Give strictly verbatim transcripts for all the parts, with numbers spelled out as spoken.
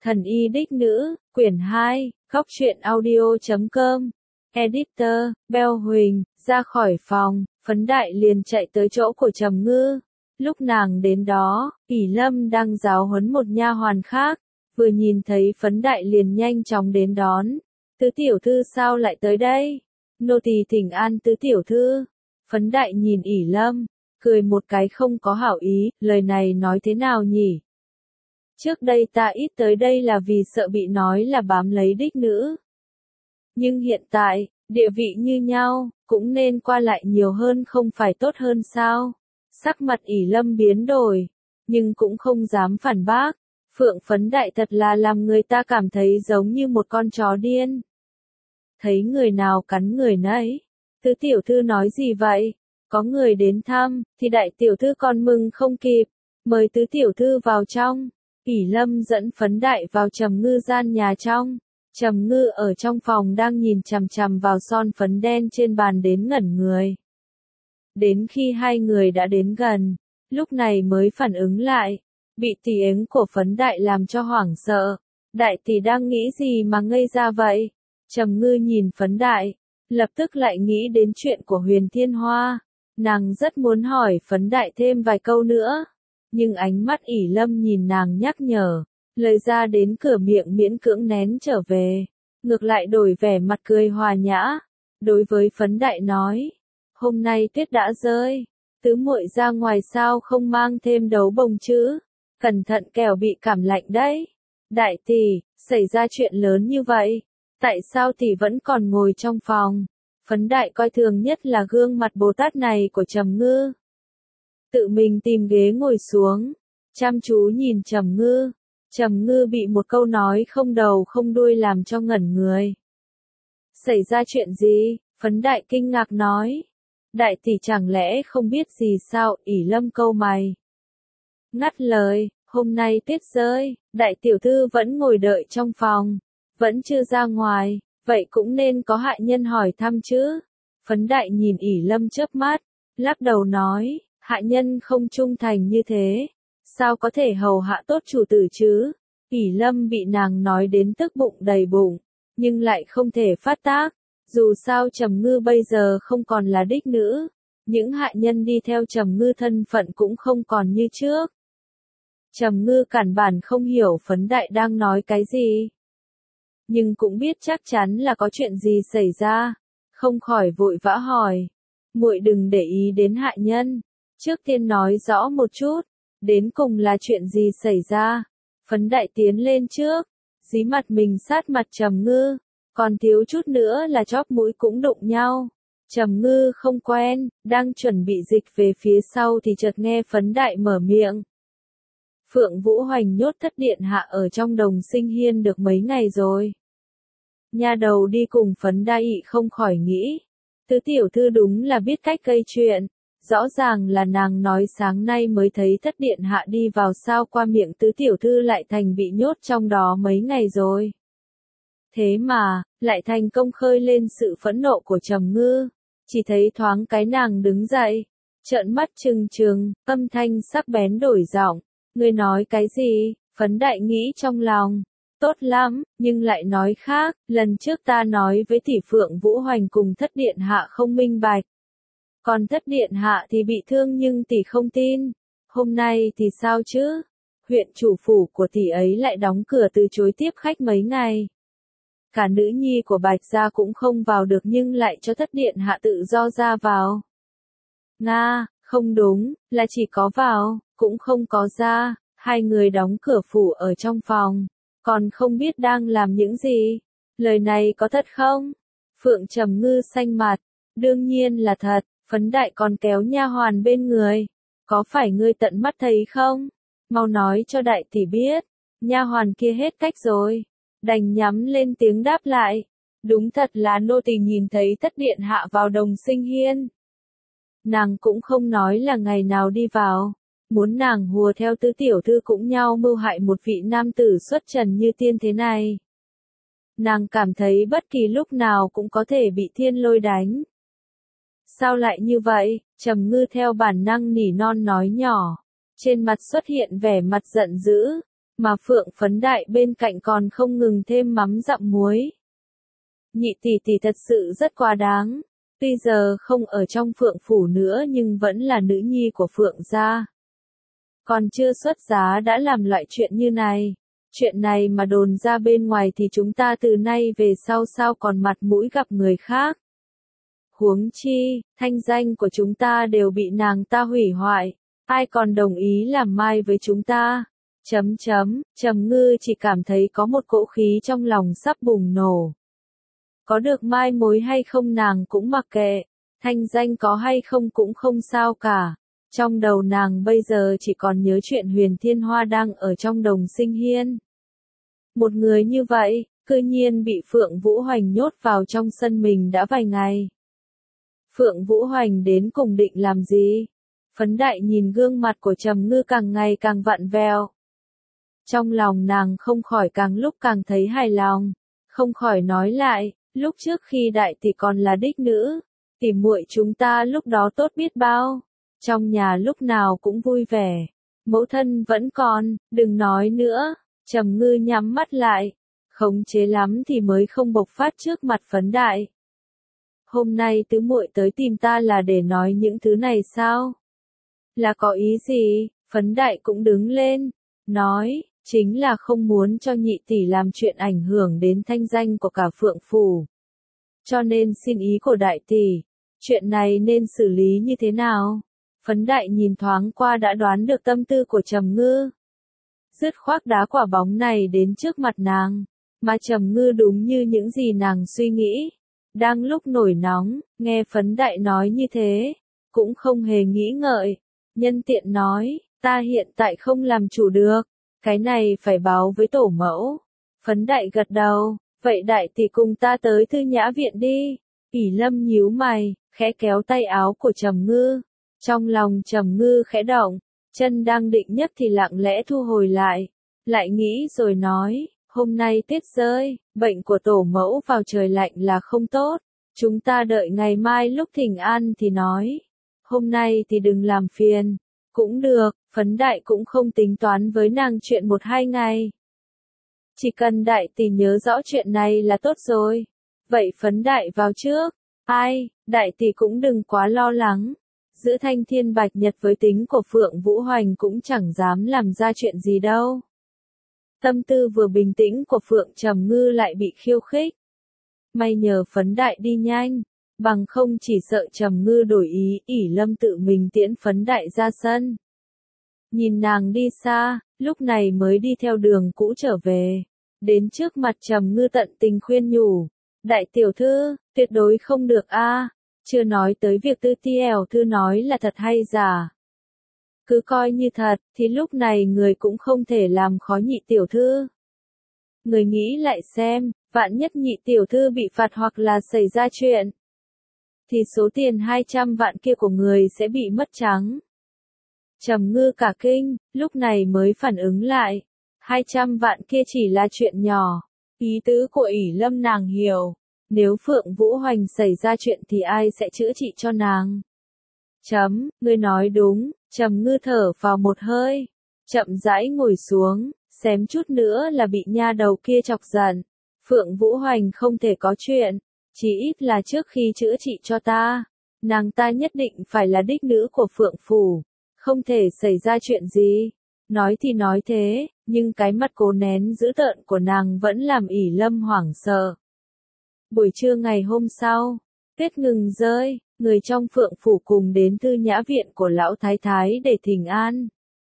Thần y đích nữ, quyển hai, góc truyện audio chấm com. Editor, Bell Huỳnh, ra khỏi phòng, Phấn Đại liền chạy tới chỗ của Trầm Ngư. Lúc nàng đến đó, ỷ Lâm đang giáo huấn một nha hoàn khác, vừa nhìn thấy Phấn Đại liền nhanh chóng đến đón. Tứ tiểu thư sao lại tới đây? Nô tỳ thỉnh an tứ tiểu thư. Phấn Đại nhìn ỷ Lâm, cười một cái không có hảo ý, lời này nói thế nào nhỉ? Trước đây ta ít tới đây là vì sợ bị nói là bám lấy đích nữ. Nhưng hiện tại, địa vị như nhau, cũng nên qua lại nhiều hơn không phải tốt hơn sao? Sắc mặt ỷ Lâm biến đổi, nhưng cũng không dám phản bác. Phượng Phấn Đại thật là làm người ta cảm thấy giống như một con chó điên. Thấy người nào cắn người nấy. Tứ tiểu thư nói gì vậy? Có người đến thăm, thì đại tiểu thư còn mừng không kịp. Mời tứ tiểu thư vào trong. ỷ Lâm dẫn Phấn Đại vào Trầm Ngư gian nhà trong. Trầm Ngư ở trong phòng đang nhìn chằm chằm vào son phấn đen trên bàn đến ngẩn người. Đến khi hai người đã đến gần, lúc này mới phản ứng lại, bị tỉ ứng của Phấn Đại làm cho hoảng sợ. Đại tỷ đang nghĩ gì mà ngây ra vậy? Trầm Ngư nhìn Phấn Đại, lập tức lại nghĩ đến chuyện của Huyền Thiên Hoa. Nàng rất muốn hỏi Phấn Đại thêm vài câu nữa. Nhưng ánh mắt ỷ Lâm nhìn nàng nhắc nhở, lời ra đến cửa miệng miễn cưỡng nén trở về, ngược lại đổi vẻ mặt cười hòa nhã. Đối với Phấn Đại nói, hôm nay tuyết đã rơi, tứ muội ra ngoài sao không mang thêm đấu bồng chứ, cẩn thận kẻo bị cảm lạnh đấy. Đại tỷ, xảy ra chuyện lớn như vậy, tại sao tỷ vẫn còn ngồi trong phòng? Phấn Đại coi thường nhất là gương mặt Bồ Tát này của Trầm Ngư. Tự mình tìm ghế ngồi xuống, chăm chú nhìn Trầm Ngư. Trầm Ngư bị một câu nói không đầu không đuôi làm cho ngẩn người. Xảy ra chuyện gì? Phấn Đại kinh ngạc nói. Đại tỷ chẳng lẽ không biết gì sao? ỷ Lâm câu mày. Ngắt lời, hôm nay tuyết rơi, đại tiểu thư vẫn ngồi đợi trong phòng, vẫn chưa ra ngoài, vậy cũng nên có hạ nhân hỏi thăm chứ. Phấn Đại nhìn ỷ Lâm chớp mắt, lắc đầu nói, hạ nhân không trung thành như thế, sao có thể hầu hạ tốt chủ tử chứ? ỷ Lâm bị nàng nói đến tức bụng đầy bụng, nhưng lại không thể phát tác. Dù sao Trầm Ngư bây giờ không còn là đích nữ, những hạ nhân đi theo Trầm Ngư thân phận cũng không còn như trước. Trầm Ngư căn bản không hiểu Phấn Đại đang nói cái gì, nhưng cũng biết chắc chắn là có chuyện gì xảy ra, không khỏi vội vã hỏi, muội đừng để ý đến hạ nhân, trước tiên nói rõ một chút, đến cùng là chuyện gì xảy ra. Phấn Đại tiến lên trước, dí mặt mình sát mặt Trầm Ngư, còn thiếu chút nữa là chóp mũi cũng đụng nhau. Trầm Ngư không quen, đang chuẩn bị dịch về phía sau thì chợt nghe Phấn Đại mở miệng. Phượng Vũ Hoành nhốt Thất điện hạ ở trong Đồng Sinh Hiên được mấy ngày rồi. Nha đầu đi cùng Phấn Đại không khỏi nghĩ, tứ tiểu thư đúng là biết cách gây chuyện. Rõ ràng là nàng nói sáng nay mới thấy Thất điện hạ đi vào, sao qua miệng tứ tiểu thư lại thành bị nhốt trong đó mấy ngày rồi. Thế mà, lại thành công khơi lên sự phẫn nộ của Trầm Ngư. Chỉ thấy thoáng cái nàng đứng dậy, trợn mắt trừng trừng, âm thanh sắc bén đổi giọng. Ngươi nói cái gì? Phấn Đại nghĩ trong lòng. Tốt lắm, nhưng lại nói khác, lần trước ta nói với tỷ Phượng Vũ Hoành cùng Thất điện hạ không minh bạch. Còn Thất điện hạ thì bị thương nhưng tỷ không tin. Hôm nay thì sao chứ? Huyện chủ phủ của tỷ ấy lại đóng cửa từ chối tiếp khách mấy ngày. Cả nữ nhi của Bạch gia cũng không vào được nhưng lại cho Thất điện hạ tự do ra vào. Nga, không đúng, là chỉ có vào, cũng không có ra, hai người đóng cửa phủ ở trong phòng, còn không biết đang làm những gì. Lời này có thật không? Phượng Trầm Ngư xanh mặt, đương nhiên là thật. Phấn Đại còn kéo nha hoàn bên người. Có phải ngươi tận mắt thấy không? Mau nói cho đại tỷ biết. Nha hoàn kia hết cách rồi. Đành nhắm lên tiếng đáp lại. Đúng thật là nô tỳ nhìn thấy Thất điện hạ vào Đồng Sinh Hiên. Nàng cũng không nói là ngày nào đi vào. Muốn nàng hùa theo tứ tiểu thư cũng nhau mưu hại một vị nam tử xuất trần như tiên thế này. Nàng cảm thấy bất kỳ lúc nào cũng có thể bị thiên lôi đánh. Sao lại như vậy? Trầm Ngư theo bản năng nỉ non nói nhỏ. Trên mặt xuất hiện vẻ mặt giận dữ. mà Phượng Phấn Đại bên cạnh còn không ngừng thêm mắm dặm muối. Nhị tỷ tỷ thật sự rất quá đáng, tuy giờ không ở trong Phượng phủ nữa nhưng vẫn là nữ nhi của Phượng gia. Còn chưa xuất giá đã làm loại chuyện như này. Chuyện này mà đồn ra bên ngoài thì chúng ta từ nay về sau sao còn mặt mũi gặp người khác. Huống chi, thanh danh của chúng ta đều bị nàng ta hủy hoại, ai còn đồng ý làm mai với chúng ta. Chấm chấm, Trầm Ngư chỉ cảm thấy có một cỗ khí trong lòng sắp bùng nổ. Có được mai mối hay không nàng cũng mặc kệ, thanh danh có hay không cũng không sao cả. Trong đầu nàng bây giờ chỉ còn nhớ chuyện Huyền Thiên Hoa đang ở trong đồng sinh hiên. Một người như vậy, cư nhiên bị Phượng Vũ Hoành nhốt vào trong sân mình đã vài ngày. Phượng Vũ Hoành đến cùng định làm gì? Phấn Đại nhìn gương mặt của Trầm Ngư càng ngày càng vặn vẹo. Trong lòng nàng không khỏi càng lúc càng thấy hài lòng, không khỏi nói lại, lúc trước khi đại tỷ còn là đích nữ, tỷ muội chúng ta lúc đó tốt biết bao, trong nhà lúc nào cũng vui vẻ, mẫu thân vẫn còn, đừng nói nữa. Trầm Ngư nhắm mắt lại, khống chế lắm thì mới không bộc phát trước mặt Phấn Đại. Hôm nay tứ muội tới tìm ta là để nói những thứ này sao? Là có ý gì? Phấn Đại cũng đứng lên, nói, chính là không muốn cho nhị tỷ làm chuyện ảnh hưởng đến thanh danh của cả Phượng phủ. Cho nên xin ý của đại tỷ, chuyện này nên xử lý như thế nào? Phấn Đại nhìn thoáng qua đã đoán được tâm tư của Trầm Ngư. Dứt khoát đá quả bóng này đến trước mặt nàng, mà Trầm Ngư đúng như những gì nàng suy nghĩ. Đang lúc nổi nóng, nghe Phấn Đại nói như thế, cũng không hề nghĩ ngợi, nhân tiện nói, ta hiện tại không làm chủ được, cái này phải báo với tổ mẫu. Phấn Đại gật đầu, vậy đại tỷ cùng ta tới Thư Nhã viện đi. ỷ Lâm nhíu mày, khẽ kéo tay áo của Trầm Ngư, trong lòng Trầm Ngư khẽ động. Chân đang định nhất thì lặng lẽ thu hồi lại, lại nghĩ rồi nói, hôm nay tuyết rơi, bệnh của tổ mẫu vào trời lạnh là không tốt, chúng ta đợi ngày mai lúc thỉnh an thì nói, hôm nay thì đừng làm phiền, cũng được, Phấn Đại cũng không tính toán với nàng chuyện một hai ngày. Chỉ cần đại tỷ nhớ rõ chuyện này là tốt rồi, vậy Phấn Đại vào trước, ai, đại tỷ cũng đừng quá lo lắng. Giữa Thanh Thiên Bạch Nhật với tính của Phượng Vũ Hoành cũng chẳng dám làm ra chuyện gì đâu. Tâm tư vừa bình tĩnh của Phượng Trầm Ngư lại bị khiêu khích. May nhờ Phấn Đại đi nhanh, bằng không chỉ sợ Trầm Ngư đổi ý, ỷ Lâm tự mình tiễn Phấn Đại ra sân. Nhìn nàng đi xa, lúc này mới đi theo đường cũ trở về. Đến trước mặt Trầm Ngư tận tình khuyên nhủ. Đại tiểu thư, tuyệt đối không được a. Chưa nói tới việc Tư Tiểu thư nói là thật hay giả. Cứ coi như thật, thì lúc này người cũng không thể làm khó nhị tiểu thư. Người nghĩ lại xem, vạn nhất nhị tiểu thư bị phạt hoặc là xảy ra chuyện, thì số tiền hai trăm vạn kia của người sẽ bị mất trắng. Trầm Ngư cả kinh, lúc này mới phản ứng lại. hai trăm vạn kia chỉ là chuyện nhỏ. Ý tứ của ỷ Lâm nàng hiểu. Nếu Phượng Vũ Hoành xảy ra chuyện thì ai sẽ chữa trị cho nàng? Chấm, ngươi nói đúng. Trầm Ngư thở vào một hơi, chậm rãi ngồi xuống, xém chút nữa là bị nha đầu kia chọc giận. Phượng Vũ Hoành không thể có chuyện, chỉ ít là trước khi chữa trị cho ta, nàng ta nhất định phải là đích nữ của Phượng phủ, không thể xảy ra chuyện gì. Nói thì nói thế, nhưng cái mặt cố nén dữ tợn của nàng vẫn làm ỷ Lâm hoảng sợ. Buổi trưa ngày hôm sau, tuyết ngừng rơi, người trong Phượng phủ cùng đến Thư Nhã viện của lão thái thái để thỉnh an.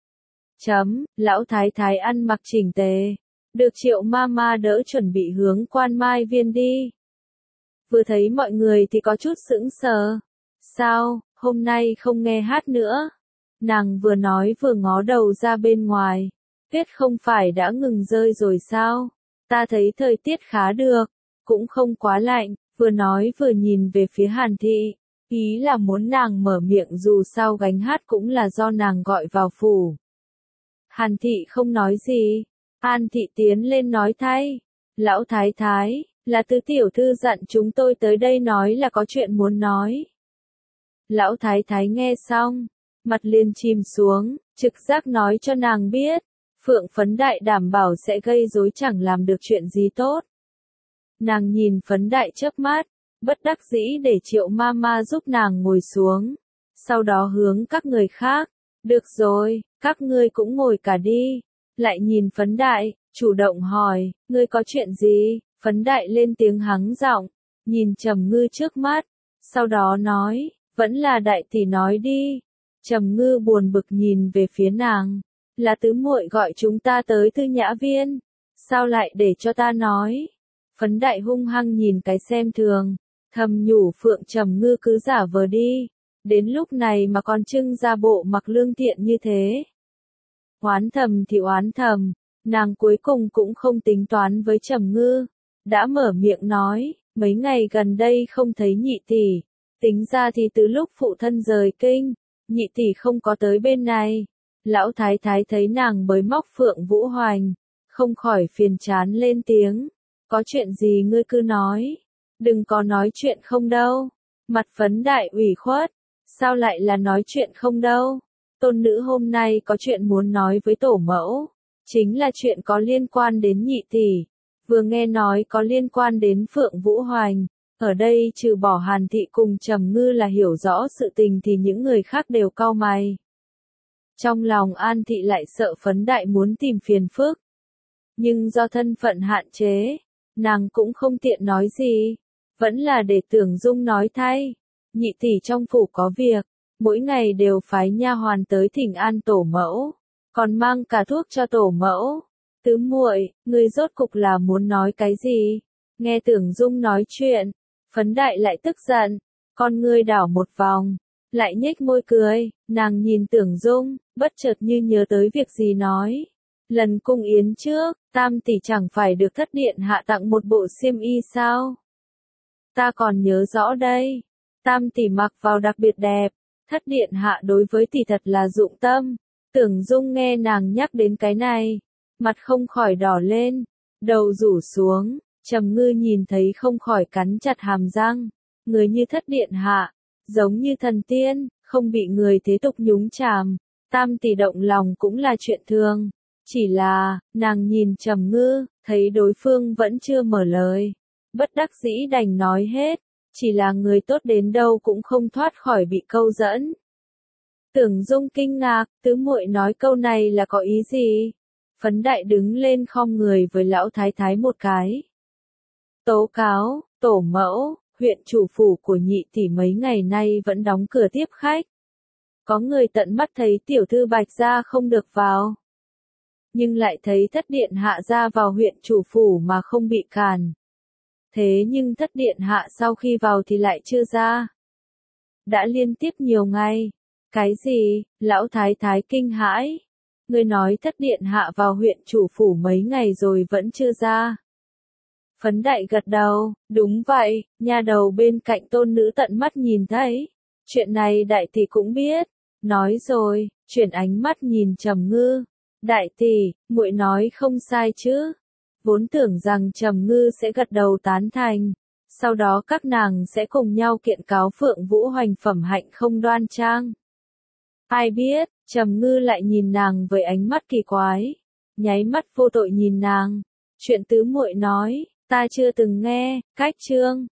Chấm, lão thái thái ăn mặc chỉnh tề, được Triệu Mama đỡ chuẩn bị hướng Quan Mai viên đi. Vừa thấy mọi người thì có chút sững sờ. Sao, hôm nay không nghe hát nữa? Nàng vừa nói vừa ngó đầu ra bên ngoài. Tuyết không phải đã ngừng rơi rồi sao? Ta thấy thời tiết khá được, cũng không quá lạnh. Vừa nói vừa nhìn về phía Hàn Thị, ý là muốn nàng mở miệng, dù sao gánh hát cũng là do nàng gọi vào phủ. Hàn Thị không nói gì. An Thị tiến lên nói thay. Lão thái thái, là Tứ tiểu thư dặn chúng tôi tới đây nói là có chuyện muốn nói. Lão thái thái nghe xong, mặt liền chìm xuống, trực giác nói cho nàng biết, Phượng Phấn Đại đảm bảo sẽ gây rối chẳng làm được chuyện gì tốt. Nàng nhìn Phấn Đại chớp mắt, bất đắc dĩ để Triệu Mama giúp nàng ngồi xuống. Sau đó hướng các người khác, được rồi, các ngươi cũng ngồi cả đi. Lại nhìn Phấn Đại, chủ động hỏi, ngươi có chuyện gì? Phấn Đại lên tiếng hắng giọng, nhìn Trầm Ngư trước mắt, sau đó nói, vẫn là đại tỷ nói đi. Trầm Ngư buồn bực nhìn về phía nàng, là tứ muội gọi chúng ta tới Thư Nhã Viên, sao lại để cho ta nói? Phấn Đại hung hăng nhìn cái xem thường, thầm nhủ Phượng Trầm Ngư cứ giả vờ đi, đến lúc này mà còn trưng ra bộ mặc lương thiện như thế. Oán thầm thì oán thầm, nàng cuối cùng cũng không tính toán với Trầm Ngư, đã mở miệng nói, mấy ngày gần đây không thấy nhị tỷ, tính ra thì từ lúc phụ thân rời kinh, nhị tỷ không có tới bên này. Lão thái thái thấy nàng bới móc Phượng Vũ Hoành, không khỏi phiền chán lên tiếng, có chuyện gì ngươi cứ nói, đừng có nói chuyện không đâu. Mặt Phấn Đại ủy khuất, sao lại là nói chuyện không đâu? Tôn nữ hôm nay có chuyện muốn nói với tổ mẫu, chính là chuyện có liên quan đến nhị tỷ, vừa nghe nói có liên quan đến Phượng Vũ Hoành, ở đây trừ bỏ Hàn Thị cùng Trầm Ngư là hiểu rõ sự tình thì những người khác đều cau mày. Trong lòng An Thị lại sợ Phấn Đại muốn tìm phiền phức, nhưng do thân phận hạn chế, nàng cũng không tiện nói gì, vẫn là để Tưởng Dung nói thay. Nhị tỷ trong phủ có việc, mỗi ngày đều phái nha hoàn tới thỉnh an tổ mẫu, còn mang cả thuốc cho tổ mẫu. Tứ muội, ngươi rốt cục là muốn nói cái gì? Nghe Tưởng Dung nói chuyện, Phấn Đại lại tức giận, con ngươi đảo một vòng, lại nhếch môi cười, nàng nhìn Tưởng Dung, bất chợt như nhớ tới việc gì nói. Lần cung yến trước, Tam tỷ chẳng phải được thất điện hạ tặng một bộ xiêm y sao? Ta còn nhớ rõ đây, Tam tỷ mặc vào đặc biệt đẹp, thất điện hạ đối với tỷ thật là dụng tâm. Tưởng Dung nghe nàng nhắc đến cái này, mặt không khỏi đỏ lên, đầu rủ xuống, Trầm Ngư nhìn thấy không khỏi cắn chặt hàm răng, người như thất điện hạ, giống như thần tiên, không bị người thế tục nhúng chàm, Tam tỷ động lòng cũng là chuyện thường, chỉ là, nàng nhìn Trầm Ngư, thấy đối phương vẫn chưa mở lời, bất đắc dĩ đành nói hết, chỉ là người tốt đến đâu cũng không thoát khỏi bị câu dẫn. Tưởng Dung kinh ngạc, tứ muội nói câu này là có ý gì? Phấn Đại đứng lên khom người với lão thái thái một cái. Tố cáo, tổ mẫu, huyện chủ phủ của nhị tỷ mấy ngày nay vẫn đóng cửa tiếp khách. Có người tận mắt thấy tiểu thư Bạch gia không được vào, nhưng lại thấy thất điện hạ ra vào huyện chủ phủ mà không bị cản. Thế nhưng thất điện hạ sau khi vào thì lại chưa ra. Đã liên tiếp nhiều ngày. Cái gì? Lão thái thái kinh hãi. Ngươi nói thất điện hạ vào huyện chủ phủ mấy ngày rồi vẫn chưa ra. Phấn Đại gật đầu, đúng vậy, nha đầu bên cạnh tôn nữ tận mắt nhìn thấy. Chuyện này đại tỷ cũng biết. Nói rồi, chuyển ánh mắt nhìn Trầm Ngư. Đại tỷ, muội nói không sai chứ. Vốn tưởng rằng Trầm Ngư sẽ gật đầu tán thành. Sau đó các nàng sẽ cùng nhau kiện cáo Phượng Vũ Hoành phẩm hạnh không đoan trang. Ai biết, Trầm Ngư lại nhìn nàng với ánh mắt kỳ quái, nháy mắt vô tội nhìn nàng. Chuyện tứ muội nói, ta chưa từng nghe, cách chương.